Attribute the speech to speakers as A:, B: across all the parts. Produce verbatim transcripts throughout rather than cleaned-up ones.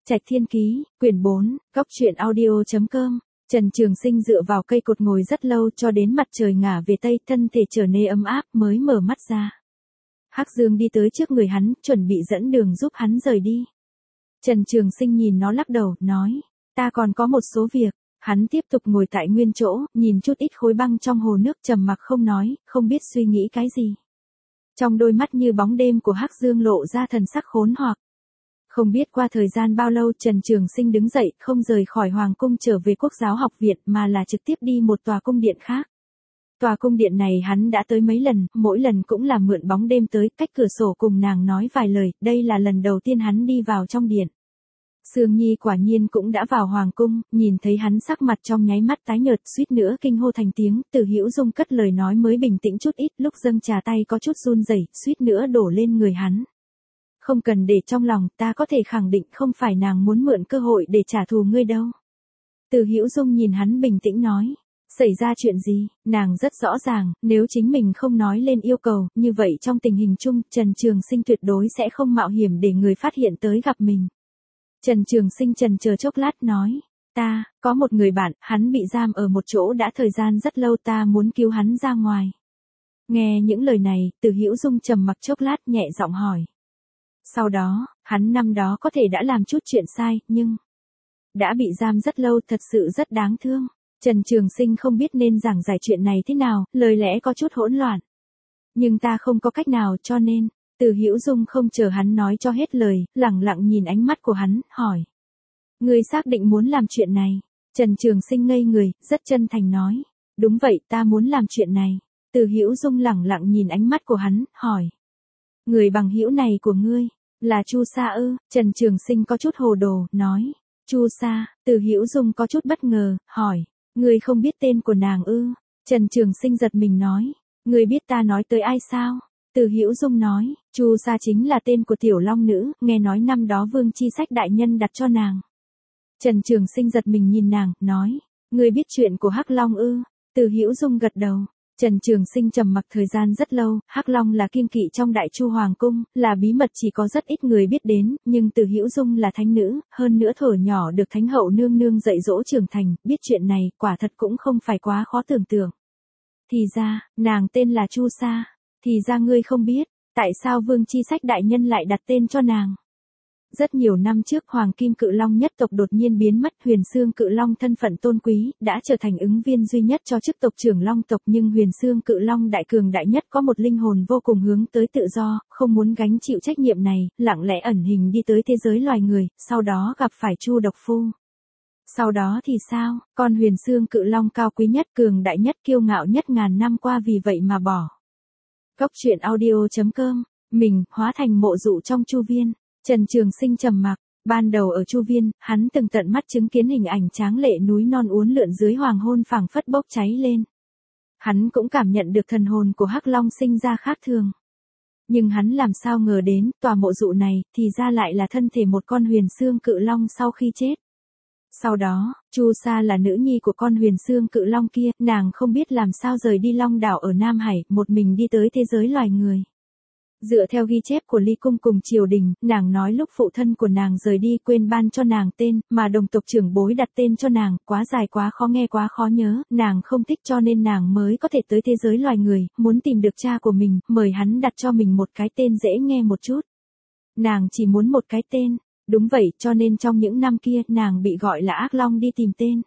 A: Trạch Thiên Ký, quyển bốn, góc truyện audio chấm com. Trần Trường Sinh dựa vào cây cột ngồi rất lâu cho đến mặt trời ngả về tây, thân thể trở nên ấm áp mới mở mắt ra. Hắc Dương đi tới trước người hắn, chuẩn bị dẫn đường giúp hắn rời đi. Trần Trường Sinh nhìn nó lắc đầu, nói, ta còn có một số việc. Hắn tiếp tục ngồi tại nguyên chỗ, nhìn chút ít khối băng trong hồ nước, trầm mặc không nói, không biết suy nghĩ cái gì. Trong đôi mắt như bóng đêm của Hắc Dương lộ ra thần sắc khốn hoặc. Không biết qua thời gian bao lâu, Trần Trường Sinh đứng dậy, không rời khỏi Hoàng cung trở về Quốc giáo học viện mà là trực tiếp đi một tòa cung điện khác. Tòa cung điện này hắn đã tới mấy lần, mỗi lần cũng là mượn bóng đêm tới, cách cửa sổ cùng nàng nói vài lời, đây là lần đầu tiên hắn đi vào trong điện. Sương Nhi quả nhiên cũng đã vào Hoàng cung, nhìn thấy hắn sắc mặt trong nháy mắt tái nhợt, suýt nữa kinh hô thành tiếng, Từ Hữu Dung cất lời nói mới bình tĩnh chút ít, lúc dâng trà tay có chút run rẩy, suýt nữa đổ lên người hắn. Không cần để trong lòng, ta có thể khẳng định không phải nàng muốn mượn cơ hội để trả thù ngươi đâu. Từ Hữu Dung nhìn hắn bình tĩnh nói, xảy ra chuyện gì, nàng rất rõ ràng, nếu chính mình không nói lên yêu cầu, như vậy trong tình hình chung, Trần Trường Sinh tuyệt đối sẽ không mạo hiểm để người phát hiện tới gặp mình. Trần Trường Sinh trần chờ chốc lát nói, ta, có một người bạn, hắn bị giam ở một chỗ đã thời gian rất lâu, ta muốn cứu hắn ra ngoài. Nghe những lời này, Từ Hữu Dung trầm mặc chốc lát nhẹ giọng hỏi. Sau đó, hắn năm đó có thể đã làm chút chuyện sai, nhưng đã bị giam rất lâu, thật sự rất đáng thương. Trần Trường Sinh không biết nên giảng giải chuyện này thế nào, lời lẽ có chút hỗn loạn. Nhưng ta không có cách nào cho nên, Từ Hữu Dung không chờ hắn nói cho hết lời, lẳng lặng nhìn ánh mắt của hắn, hỏi. Ngươi xác định muốn làm chuyện này? Trần Trường Sinh ngây người, rất chân thành nói. Đúng vậy, ta muốn làm chuyện này. Từ Hữu Dung lẳng lặng nhìn ánh mắt của hắn, hỏi. Người bằng hữu này của ngươi, là Chu Sa ư? Trần Trường Sinh có chút hồ đồ, nói. Chu Sa, Từ Hữu Dung có chút bất ngờ, hỏi. Ngươi không biết tên của nàng ư? Trần Trường Sinh giật mình nói. Ngươi biết ta nói tới ai sao? Từ Hữu Dung nói, Chu Sa chính là tên của tiểu long nữ, nghe nói năm đó Vương Chi Sách đại nhân đặt cho nàng. Trần Trường Sinh giật mình nhìn nàng, nói, ngươi biết chuyện của Hắc Long ư? Từ Hữu Dung gật đầu. Trần Trường Sinh trầm mặc thời gian rất lâu, Hắc Long là kiêng kỵ trong Đại Chu Hoàng cung, là bí mật chỉ có rất ít người biết đến, nhưng Từ Hữu Dung là thánh nữ, hơn nữa thuở nhỏ được Thánh hậu nương nương dạy dỗ trưởng thành, biết chuyện này, quả thật cũng không phải quá khó tưởng tượng. Thì ra, nàng tên là Chu Sa. Thì ra ngươi không biết, tại sao Vương Chi Sách đại nhân lại đặt tên cho nàng? Rất nhiều năm trước Hoàng Kim Cự Long nhất tộc đột nhiên biến mất, Huyền Xương Cự Long thân phận tôn quý, đã trở thành ứng viên duy nhất cho chức tộc trưởng Long tộc, nhưng Huyền Xương Cự Long đại cường đại nhất có một linh hồn vô cùng hướng tới tự do, không muốn gánh chịu trách nhiệm này, lặng lẽ ẩn hình đi tới thế giới loài người, sau đó gặp phải Chu Độc Phu. Sau đó thì sao, con Huyền Xương Cự Long cao quý nhất, cường đại nhất, kiêu ngạo nhất ngàn năm qua vì vậy mà bỏ. Góc truyện audio chấm com, mình, hóa thành mộ dụ trong Chu Viên. Trần Trường Sinh trầm mặc, ban đầu ở Chu Viên, hắn từng tận mắt chứng kiến hình ảnh tráng lệ núi non uốn lượn dưới hoàng hôn phảng phất bốc cháy lên. Hắn cũng cảm nhận được thần hồn của Hắc Long sinh ra khác thường. Nhưng hắn làm sao ngờ đến, tòa mộ dụ này, thì ra lại là thân thể một con Huyền Xương Cự Long sau khi chết. Sau đó, Chu Sa là nữ nhi của con Huyền Xương Cự Long kia, nàng không biết làm sao rời đi Long đảo ở Nam Hải, một mình đi tới thế giới loài người. Dựa theo ghi chép của Ly Cung cùng triều đình, nàng nói lúc phụ thân của nàng rời đi quên ban cho nàng tên, mà đồng tộc trưởng bối đặt tên cho nàng, quá dài quá khó nghe quá khó nhớ, nàng không thích cho nên nàng mới có thể tới thế giới loài người, muốn tìm được cha của mình, mời hắn đặt cho mình một cái tên dễ nghe một chút. Nàng chỉ muốn một cái tên. Đúng vậy, cho nên trong những năm kia, nàng bị gọi là Ác Long đi tìm tên.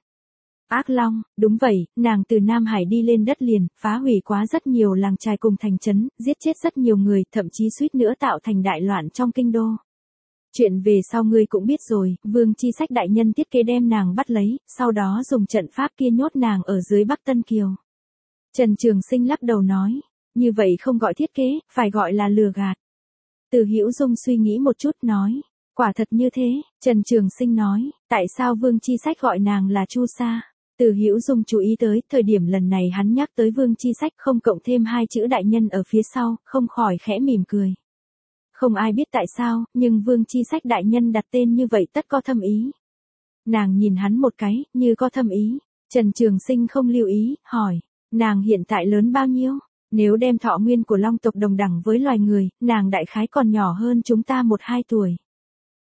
A: Ác Long, đúng vậy, nàng từ Nam Hải đi lên đất liền, phá hủy quá rất nhiều làng trài cùng thành trấn, giết chết rất nhiều người, thậm chí suýt nữa tạo thành đại loạn trong kinh đô. Chuyện về sau ngươi cũng biết rồi, Vương Chi Sách đại nhân thiết kế đem nàng bắt lấy, sau đó dùng trận pháp kia nhốt nàng ở dưới Bắc Tân Kiều. Trần Trường Sinh lắc đầu nói, như vậy không gọi thiết kế, phải gọi là lừa gạt. Từ Hữu Dung suy nghĩ một chút nói. Quả thật như thế, Trần Trường Sinh nói, tại sao Vương Chi Sách gọi nàng là Chu Sa? Từ Hữu Dung chú ý tới, thời điểm lần này hắn nhắc tới Vương Chi Sách không cộng thêm hai chữ đại nhân ở phía sau, không khỏi khẽ mỉm cười. Không ai biết tại sao, nhưng Vương Chi Sách đại nhân đặt tên như vậy tất có thâm ý. Nàng nhìn hắn một cái, như có thâm ý. Trần Trường Sinh không lưu ý, hỏi, nàng hiện tại lớn bao nhiêu? Nếu đem thọ nguyên của Long tộc đồng đẳng với loài người, nàng đại khái còn nhỏ hơn chúng ta một hai tuổi.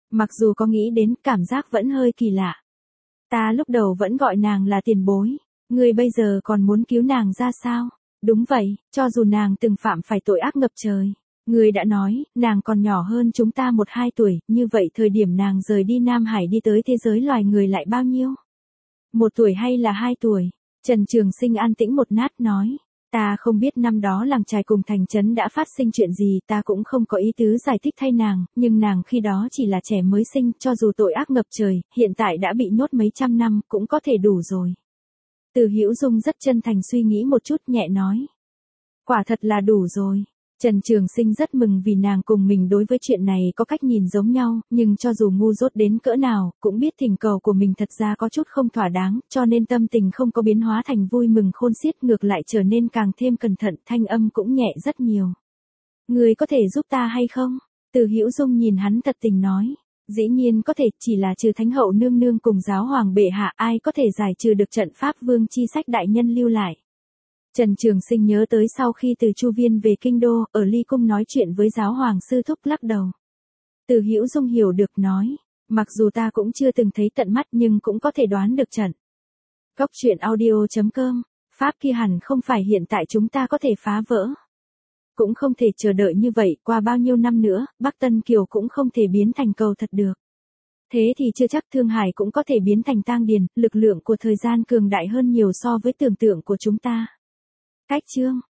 A: Mặc dù có nghĩ đến, cảm giác vẫn hơi kỳ lạ. Ta lúc đầu vẫn gọi nàng là tiền bối. Ngươi bây giờ còn muốn cứu nàng ra sao? Đúng vậy, cho dù nàng từng phạm phải tội ác ngập trời. Ngươi đã nói, nàng còn nhỏ hơn chúng ta một hai tuổi, như vậy thời điểm nàng rời đi Nam Hải đi tới thế giới loài người lại bao nhiêu? Một tuổi hay là hai tuổi? Trần Trường Sinh an tĩnh một nát nói. Ta không biết năm đó làng trài cùng thành trấn đã phát sinh chuyện gì, ta cũng không có ý tứ giải thích thay nàng, nhưng nàng khi đó chỉ là trẻ mới sinh, cho dù tội ác ngập trời, hiện tại đã bị nhốt mấy trăm năm, cũng có thể đủ rồi. Từ Hữu Dung rất chân thành suy nghĩ một chút nhẹ nói. Quả thật là đủ rồi. Trần Trường Sinh rất mừng vì nàng cùng mình đối với chuyện này có cách nhìn giống nhau, nhưng cho dù ngu dốt đến cỡ nào, cũng biết thỉnh cầu của mình thật ra có chút không thỏa đáng, cho nên tâm tình không có biến hóa thành vui mừng khôn xiết, ngược lại trở nên càng thêm cẩn thận, thanh âm cũng nhẹ rất nhiều. Người có thể giúp ta hay không? Từ Hữu Dung nhìn hắn thật tình nói. Dĩ nhiên có thể, chỉ là trừ Thánh hậu nương nương cùng giáo hoàng bệ hạ, ai có thể giải trừ được trận pháp vương chi sách đại nhân lưu lại. Trần Trường Sinh nhớ tới sau khi từ Chu Viên về kinh đô, ở Ly Cung nói chuyện với giáo hoàng sư thúc lắc đầu. Từ Hữu Dung hiểu được nói, mặc dù ta cũng chưa từng thấy tận mắt nhưng cũng có thể đoán được trận. Góc truyện audio chấm com, pháp kia hẳn không phải hiện tại chúng ta có thể phá vỡ. Cũng không thể chờ đợi như vậy, qua bao nhiêu năm nữa, Bắc Tân Kiều cũng không thể biến thành cầu thật được. Thế thì chưa chắc Thương Hải cũng có thể biến thành tang điền, lực lượng của thời gian cường đại hơn nhiều so với tưởng tượng của chúng ta. Cách chương